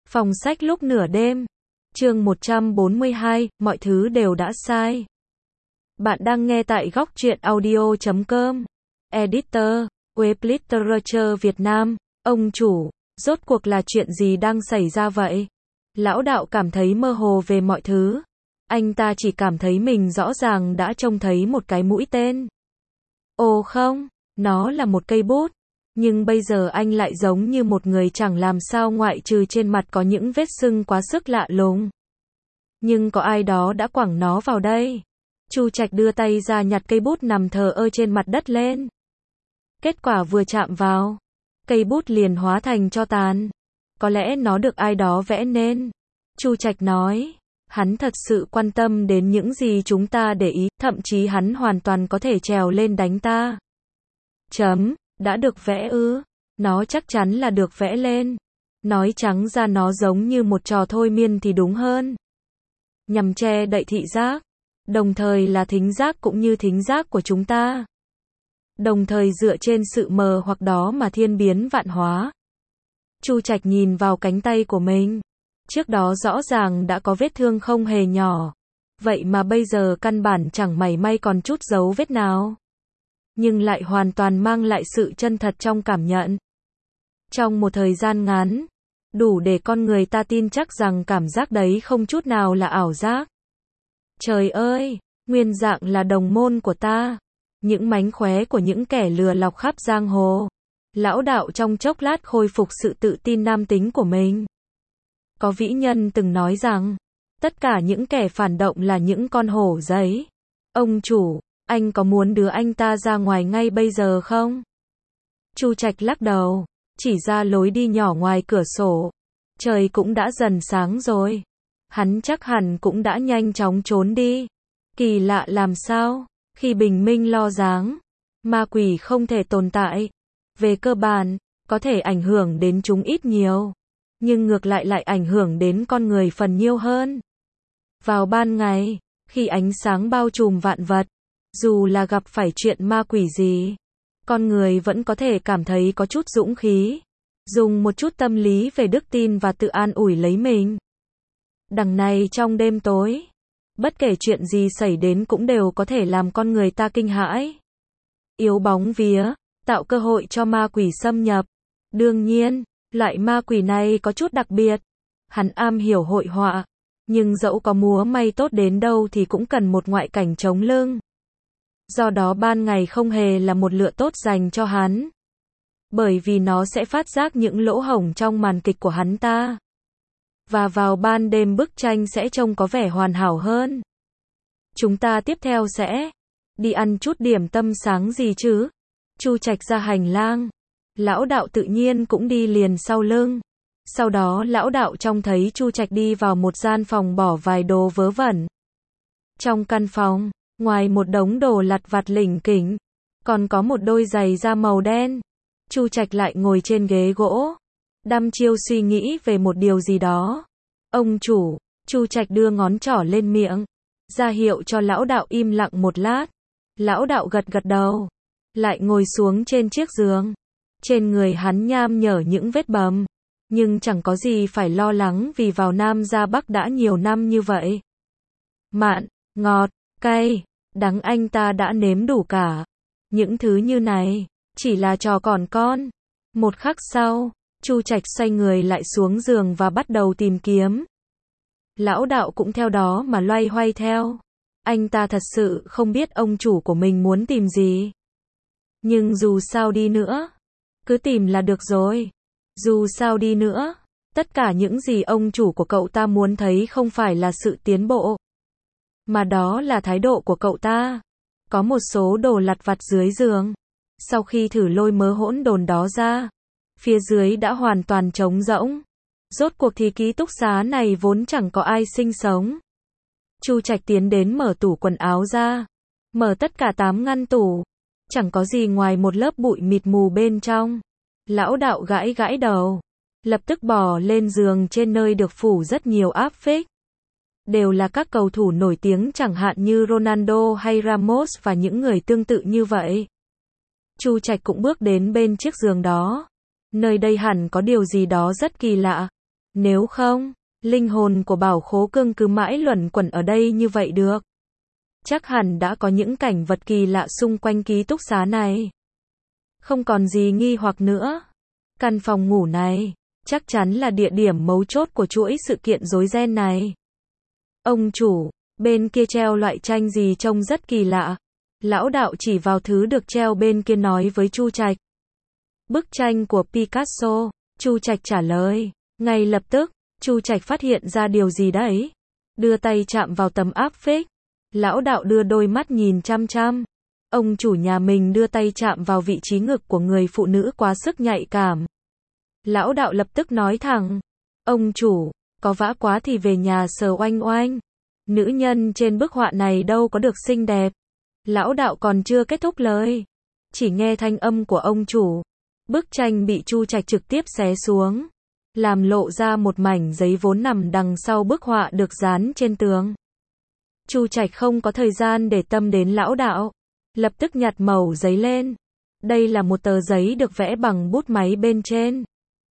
Phòng sách lúc nửa đêm. Chương 142, mọi thứ đều đã sai. Bạn đang nghe tại góc truyện audio.com. Editor, Web Literature Việt Nam. Ông chủ, rốt cuộc là chuyện gì đang xảy ra vậy? Lão đạo cảm thấy mơ hồ về mọi thứ. Anh ta chỉ cảm thấy mình rõ ràng đã trông thấy một cái mũi tên. Ồ không, nó là một cây bút. Nhưng bây giờ anh lại giống như một người chẳng làm sao ngoại trừ trên mặt có những vết sưng quá sức lạ lùng. Nhưng có ai đó đã quẳng nó vào đây. Chu Trạch đưa tay ra nhặt cây bút nằm thờ ơ trên mặt đất lên. Kết quả vừa chạm vào, cây bút liền hóa thành tro tàn. Có lẽ nó được ai đó vẽ nên. Chu Trạch nói, hắn thật sự quan tâm đến những gì chúng ta để ý, thậm chí hắn hoàn toàn có thể trèo lên đánh ta. Đã được vẽ ư? Nó chắc chắn là được vẽ lên. Nói trắng ra nó giống như một trò thôi miên thì đúng hơn. Nhằm che đậy thị giác, đồng thời là thính giác cũng như thính giác của chúng ta. Đồng thời dựa trên sự mờ hoặc đó mà thiên biến vạn hóa. Chu Trạch nhìn vào cánh tay của mình. Trước đó rõ ràng đã có vết thương không hề nhỏ. Vậy mà bây giờ căn bản chẳng mảy may còn chút dấu vết nào. Nhưng lại hoàn toàn mang lại sự chân thật trong cảm nhận. Trong một thời gian ngắn, đủ để con người ta tin chắc rằng cảm giác đấy không chút nào là ảo giác. Trời ơi, nguyên dạng là đồng môn của ta. Những mánh khóe của những kẻ lừa lọc khắp giang hồ. Lão đạo trong chốc lát khôi phục sự tự tin nam tính của mình. Có vĩ nhân từng nói rằng, tất cả những kẻ phản động là những con hổ giấy. Ông chủ, anh có muốn đưa anh ta ra ngoài ngay bây giờ không? Chu Trạch lắc đầu, chỉ ra lối đi nhỏ ngoài cửa sổ. Trời cũng đã dần sáng rồi. Hắn chắc hẳn cũng đã nhanh chóng trốn đi. Kỳ lạ làm sao? Khi bình minh lo dáng, ma quỷ không thể tồn tại. Về cơ bản, có thể ảnh hưởng đến chúng ít nhiều. Nhưng ngược lại ảnh hưởng đến con người phần nhiều hơn. Vào ban ngày, khi ánh sáng bao trùm vạn vật, dù là gặp phải chuyện ma quỷ gì, con người vẫn có thể cảm thấy có chút dũng khí. Dùng một chút tâm lý về đức tin và tự an ủi lấy mình. Đằng này trong đêm tối, bất kể chuyện gì xảy đến cũng đều có thể làm con người ta kinh hãi. Yếu bóng vía, tạo cơ hội cho ma quỷ xâm nhập. Đương nhiên, loại ma quỷ này có chút đặc biệt. Hắn am hiểu hội họa, nhưng dẫu có múa may tốt đến đâu thì cũng cần một ngoại cảnh chống lưng. Do đó ban ngày không hề là một lựa tốt dành cho hắn. Bởi vì nó sẽ phát giác những lỗ hổng trong màn kịch của hắn ta. Và vào ban đêm bức tranh sẽ trông có vẻ hoàn hảo hơn. Chúng ta tiếp theo sẽ đi ăn chút điểm tâm sáng gì chứ? Chu Trạch ra hành lang. Lão đạo tự nhiên cũng đi liền sau lưng. Sau đó lão đạo trông thấy Chu Trạch đi vào một gian phòng bỏ vài đồ vớ vẩn. Trong căn phòng, ngoài một đống đồ lặt vặt lỉnh kỉnh, còn có một đôi giày da màu đen. Chu Trạch lại ngồi trên ghế gỗ, đăm chiêu suy nghĩ về một điều gì đó. Ông chủ, Chu Trạch đưa ngón trỏ lên miệng, ra hiệu cho lão đạo im lặng một lát. Lão đạo gật gật đầu, lại ngồi xuống trên chiếc giường. Trên người hắn nham nhở những vết bầm, nhưng chẳng có gì phải lo lắng vì vào Nam ra Bắc đã nhiều năm như vậy. Mặn, ngọt, cay, đắng anh ta đã nếm đủ cả. Những thứ như này chỉ là trò còn con. Một khắc sau, Chu Trạch xoay người lại xuống giường và bắt đầu tìm kiếm. Lão đạo cũng theo đó mà loay hoay theo. Anh ta thật sự không biết ông chủ của mình muốn tìm gì. Nhưng dù sao đi nữa, cứ tìm là được rồi. Dù sao đi nữa, tất cả những gì ông chủ của cậu ta muốn thấy không phải là sự tiến bộ, mà đó là thái độ của cậu ta. Có một số đồ lặt vặt dưới giường. Sau khi thử lôi mớ hỗn độn đó ra, phía dưới đã hoàn toàn trống rỗng. Rốt cuộc thì ký túc xá này vốn chẳng có ai sinh sống. Chu Trạch tiến đến mở tủ quần áo ra. Mở tất cả 8 ngăn tủ. Chẳng có gì ngoài một lớp bụi mịt mù bên trong. Lão đạo gãi gãi đầu. Lập tức bò lên giường trên nơi được phủ rất nhiều áp phích. Đều là các cầu thủ nổi tiếng chẳng hạn như Ronaldo hay Ramos và những người tương tự như vậy. Chu Trạch cũng bước đến bên chiếc giường đó. Nơi đây hẳn có điều gì đó rất kỳ lạ. Nếu không, linh hồn của Bảo Khố Cương cứ mãi luẩn quẩn ở đây như vậy được. Chắc hẳn đã có những cảnh vật kỳ lạ xung quanh ký túc xá này. Không còn gì nghi hoặc nữa. Căn phòng ngủ này, chắc chắn là địa điểm mấu chốt của chuỗi sự kiện rối ren này. Ông chủ, bên kia treo loại tranh gì trông rất kỳ lạ. Lão đạo chỉ vào thứ được treo bên kia nói với Chu Trạch. Bức tranh của Picasso, Chu Trạch trả lời. Ngay lập tức, Chu Trạch phát hiện ra điều gì đấy. Đưa tay chạm vào tấm áp phích. Lão đạo đưa đôi mắt nhìn chăm chăm. Ông chủ nhà mình đưa tay chạm vào vị trí ngực của người phụ nữ quá sức nhạy cảm. Lão đạo lập tức nói thẳng. Ông chủ, có vã quá thì về nhà sờ oanh oanh. Nữ nhân trên bức họa này đâu có được xinh đẹp. Lão đạo còn chưa kết thúc lời. Chỉ nghe thanh âm của ông chủ. Bức tranh bị Chu Trạch trực tiếp xé xuống. Làm lộ ra một mảnh giấy vốn nằm đằng sau bức họa được dán trên tường. Chu Trạch không có thời gian để tâm đến lão đạo. Lập tức nhặt mẩu giấy lên. Đây là một tờ giấy được vẽ bằng bút máy bên trên.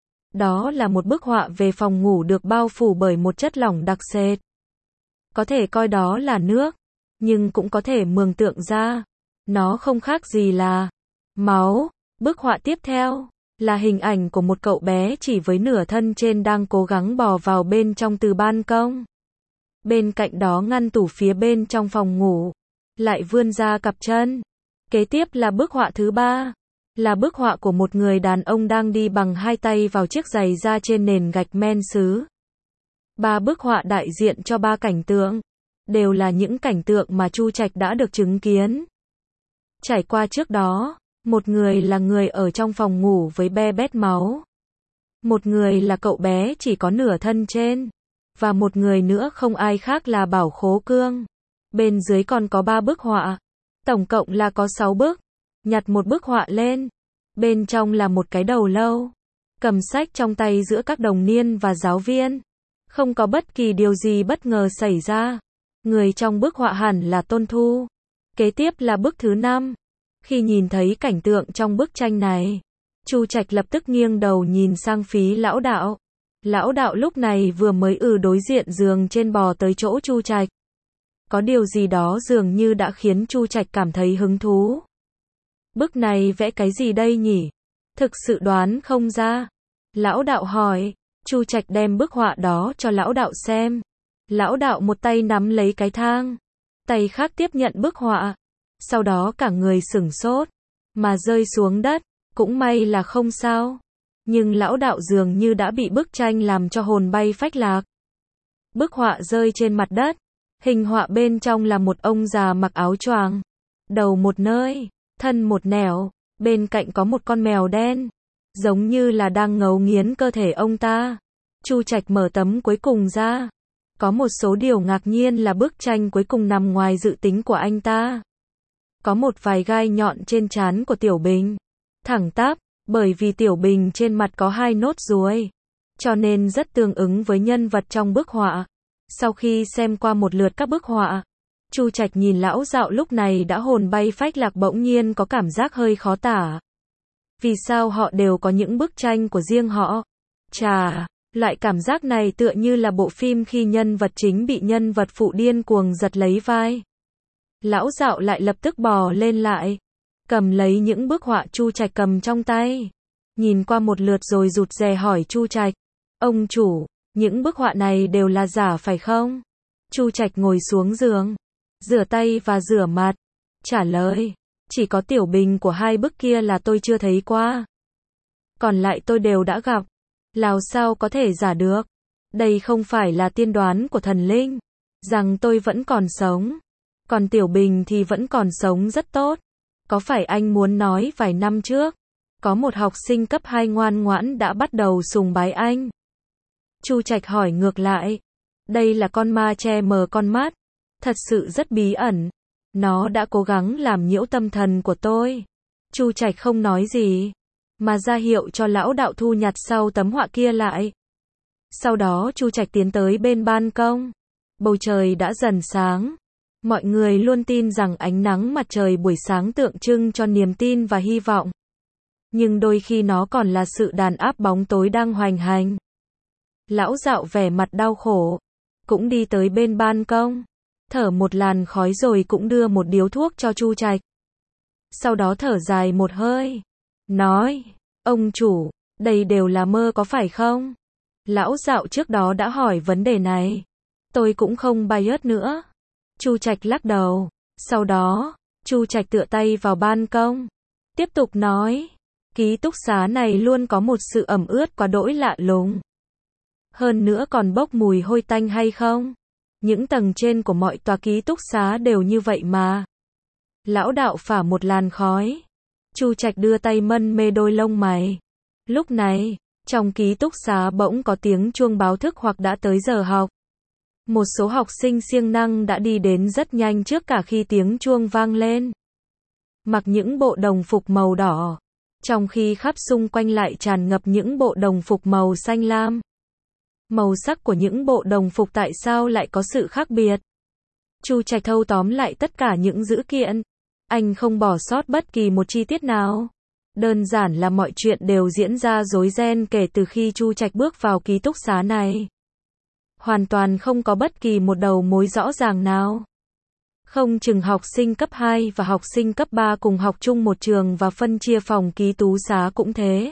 Đó là một bức họa về phòng ngủ được bao phủ bởi một chất lỏng đặc sệt. Có thể coi đó là nước, nhưng cũng có thể mường tượng ra. Nó không khác gì là máu. Bức họa tiếp theo là hình ảnh của một cậu bé chỉ với nửa thân trên đang cố gắng bò vào bên trong từ ban công. Bên cạnh đó ngăn tủ phía bên trong phòng ngủ lại vươn ra cặp chân. Kế tiếp là bức họa thứ ba. Là bức họa của một người đàn ông đang đi bằng hai tay vào chiếc giày da trên nền gạch men sứ. Ba bức họa đại diện cho ba cảnh tượng. Đều là những cảnh tượng mà Chu Trạch đã được chứng kiến. Trải qua trước đó, một người là người ở trong phòng ngủ với be bét máu. Một người là cậu bé chỉ có nửa thân trên. Và một người nữa không ai khác là Bảo Khố Cương. Bên dưới còn có 3 bức họa. Tổng cộng là có 6 bức. Nhặt một bức họa lên. Bên trong là một cái đầu lâu. Cầm sách trong tay giữa các đồng niên và giáo viên. Không có bất kỳ điều gì bất ngờ xảy ra. Người trong bức họa hẳn là Tôn Thu. Kế tiếp là bức thứ 5. Khi nhìn thấy cảnh tượng trong bức tranh này, Chu Trạch lập tức nghiêng đầu nhìn sang Phí lão đạo. Lão đạo lúc này vừa mới đối diện giường trên bò tới chỗ Chu Trạch. Có điều gì đó dường như đã khiến Chu Trạch cảm thấy hứng thú. Bức này vẽ cái gì đây nhỉ? Thực sự đoán không ra. Lão đạo hỏi. Chu Trạch đem bức họa đó cho lão đạo xem. Lão đạo một tay nắm lấy cái thang, tay khác tiếp nhận bức họa. Sau đó cả người sửng sốt, mà rơi xuống đất. Cũng may là không sao. Nhưng lão đạo dường như đã bị bức tranh làm cho hồn bay phách lạc. Bức họa rơi trên mặt đất. Hình họa bên trong là một ông già mặc áo choàng, đầu một nơi, thân một nẻo, bên cạnh có một con mèo đen, giống như là đang ngấu nghiến cơ thể ông ta. Chu Trạch mở tấm cuối cùng ra. Có một số điều ngạc nhiên là bức tranh cuối cùng nằm ngoài dự tính của anh ta. Có một vài gai nhọn trên trán của Tiểu Bình. Thẳng tắp, bởi vì Tiểu Bình trên mặt có 2 nốt ruồi, cho nên rất tương ứng với nhân vật trong bức họa. Sau khi xem qua một lượt các bức họa, Chu Trạch nhìn lão dạo lúc này đã hồn bay phách lạc, bỗng nhiên có cảm giác hơi khó tả. Vì sao họ đều có những bức tranh của riêng họ? Chà, loại cảm giác này tựa như là bộ phim khi nhân vật chính bị nhân vật phụ điên cuồng giật lấy vai. Lão dạo lại lập tức bò lên lại, cầm lấy những bức họa Chu Trạch cầm trong tay. Nhìn qua một lượt rồi rụt rè hỏi Chu Trạch. Ông chủ, những bức họa này đều là giả phải không? Chu Trạch ngồi xuống giường, rửa tay và rửa mặt. Trả lời, chỉ có Tiểu Bình của 2 bức kia là tôi chưa thấy qua. Còn lại tôi đều đã gặp. Làm sao có thể giả được? Đây không phải là tiên đoán của thần linh, rằng tôi vẫn còn sống. Còn Tiểu Bình thì vẫn còn sống rất tốt. Có phải anh muốn nói vài năm trước, có một học sinh cấp 2 ngoan ngoãn đã bắt đầu sùng bái anh? Chu Trạch hỏi ngược lại. Đây là con ma che mờ con mắt. Thật sự rất bí ẩn. Nó đã cố gắng làm nhiễu tâm thần của tôi. Chu Trạch không nói gì, mà ra hiệu cho lão đạo thu nhặt sau tấm họa kia lại. Sau đó Chu Trạch tiến tới bên ban công. Bầu trời đã dần sáng. Mọi người luôn tin rằng ánh nắng mặt trời buổi sáng tượng trưng cho niềm tin và hy vọng. Nhưng đôi khi nó còn là sự đàn áp bóng tối đang hoành hành. Lão Dạo vẻ mặt đau khổ, cũng đi tới bên ban công, thở một làn khói rồi cũng đưa một điếu thuốc cho Chu Trạch. Sau đó thở dài một hơi, nói, ông chủ, đây đều là mơ có phải không? Lão Dạo trước đó đã hỏi vấn đề này. Tôi cũng không bias nữa. Chu Trạch lắc đầu. Sau đó, Chu Trạch tựa tay vào ban công, tiếp tục nói, ký túc xá này luôn có một sự ẩm ướt quá đỗi lạ lùng. Hơn nữa còn bốc mùi hôi tanh hay không? Những tầng trên của mọi tòa ký túc xá đều như vậy mà. Lão Đạo phả một làn khói. Chu Trạch đưa tay mân mê đôi lông mày. Lúc này, trong ký túc xá bỗng có tiếng chuông báo thức hoặc đã tới giờ học. Một số học sinh siêng năng đã đi đến rất nhanh trước cả khi tiếng chuông vang lên. Mặc những bộ đồng phục màu đỏ, trong khi khắp xung quanh lại tràn ngập những bộ đồng phục màu xanh lam. Màu sắc của những bộ đồng phục tại sao lại có sự khác biệt? Chu Trạch thâu tóm lại tất cả những dữ kiện. Anh không bỏ sót bất kỳ một chi tiết nào. Đơn giản là mọi chuyện đều diễn ra rối ren kể từ khi Chu Trạch bước vào ký túc xá này. Hoàn toàn không có bất kỳ một đầu mối rõ ràng nào. Không chừng học sinh cấp 2 và học sinh cấp 3 cùng học chung một trường và phân chia phòng ký túc xá cũng thế.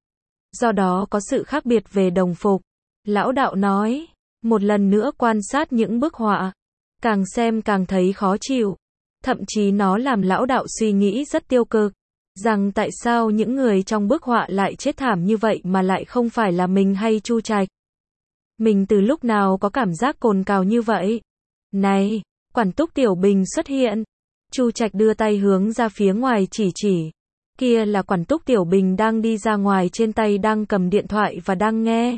Do đó có sự khác biệt về đồng phục. Lão Đạo nói, một lần nữa quan sát những bức họa, càng xem càng thấy khó chịu. Thậm chí nó làm Lão Đạo suy nghĩ rất tiêu cực, rằng tại sao những người trong bức họa lại chết thảm như vậy mà lại không phải là mình hay Chu Trạch. Mình từ lúc nào có cảm giác cồn cào như vậy? Này, Quản Túc Tiểu Bình xuất hiện. Chu Trạch đưa tay hướng ra phía ngoài chỉ. Kia là Quản Túc Tiểu Bình đang đi ra ngoài, trên tay đang cầm điện thoại và đang nghe.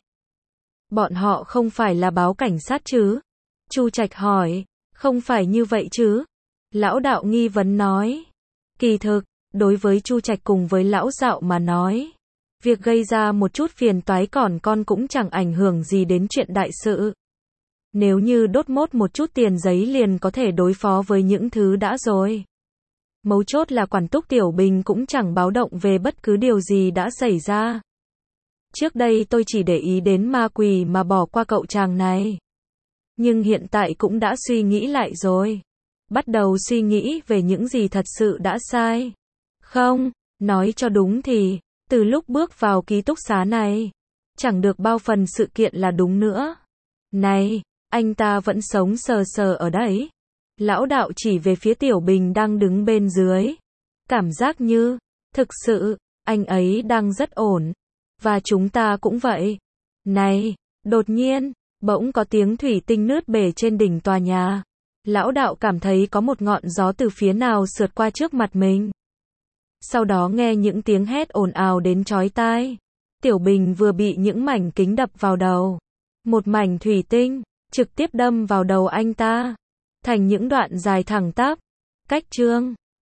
Bọn họ không phải là báo cảnh sát chứ? Chu Trạch hỏi. Không phải như vậy chứ? Lão Đạo nghi vấn nói. Kỳ thực, đối với Chu Trạch cùng với Lão Dạo mà nói, việc gây ra một chút phiền toái còn con cũng chẳng ảnh hưởng gì đến chuyện đại sự. Nếu như đốt mốt một chút tiền giấy liền có thể đối phó với những thứ đã rồi. Mấu chốt là Quản Túc Tiểu Bình cũng chẳng báo động về bất cứ điều gì đã xảy ra. Trước đây tôi chỉ để ý đến ma quỷ mà bỏ qua cậu chàng này. Nhưng hiện tại cũng đã suy nghĩ lại rồi. Bắt đầu suy nghĩ về những gì thật sự đã sai. Không, nói cho đúng thì, từ lúc bước vào ký túc xá này, chẳng được bao phần sự kiện là đúng nữa. Này, anh ta vẫn sống sờ sờ ở đấy. Lão Đạo chỉ về phía Tiểu Bình đang đứng bên dưới. Cảm giác như, thực sự, anh ấy đang rất ổn. Và chúng ta cũng vậy. Này, đột nhiên, bỗng có tiếng thủy tinh nứt bể trên đỉnh tòa nhà. Lão Đạo cảm thấy có một ngọn gió từ phía nào sượt qua trước mặt mình. Sau đó nghe những tiếng hét ồn ào đến chói tai. Tiểu Bình vừa bị những mảnh kính đập vào đầu. Một mảnh thủy tinh, trực tiếp đâm vào đầu anh ta. Thành những đoạn dài thẳng tắp. Cách chương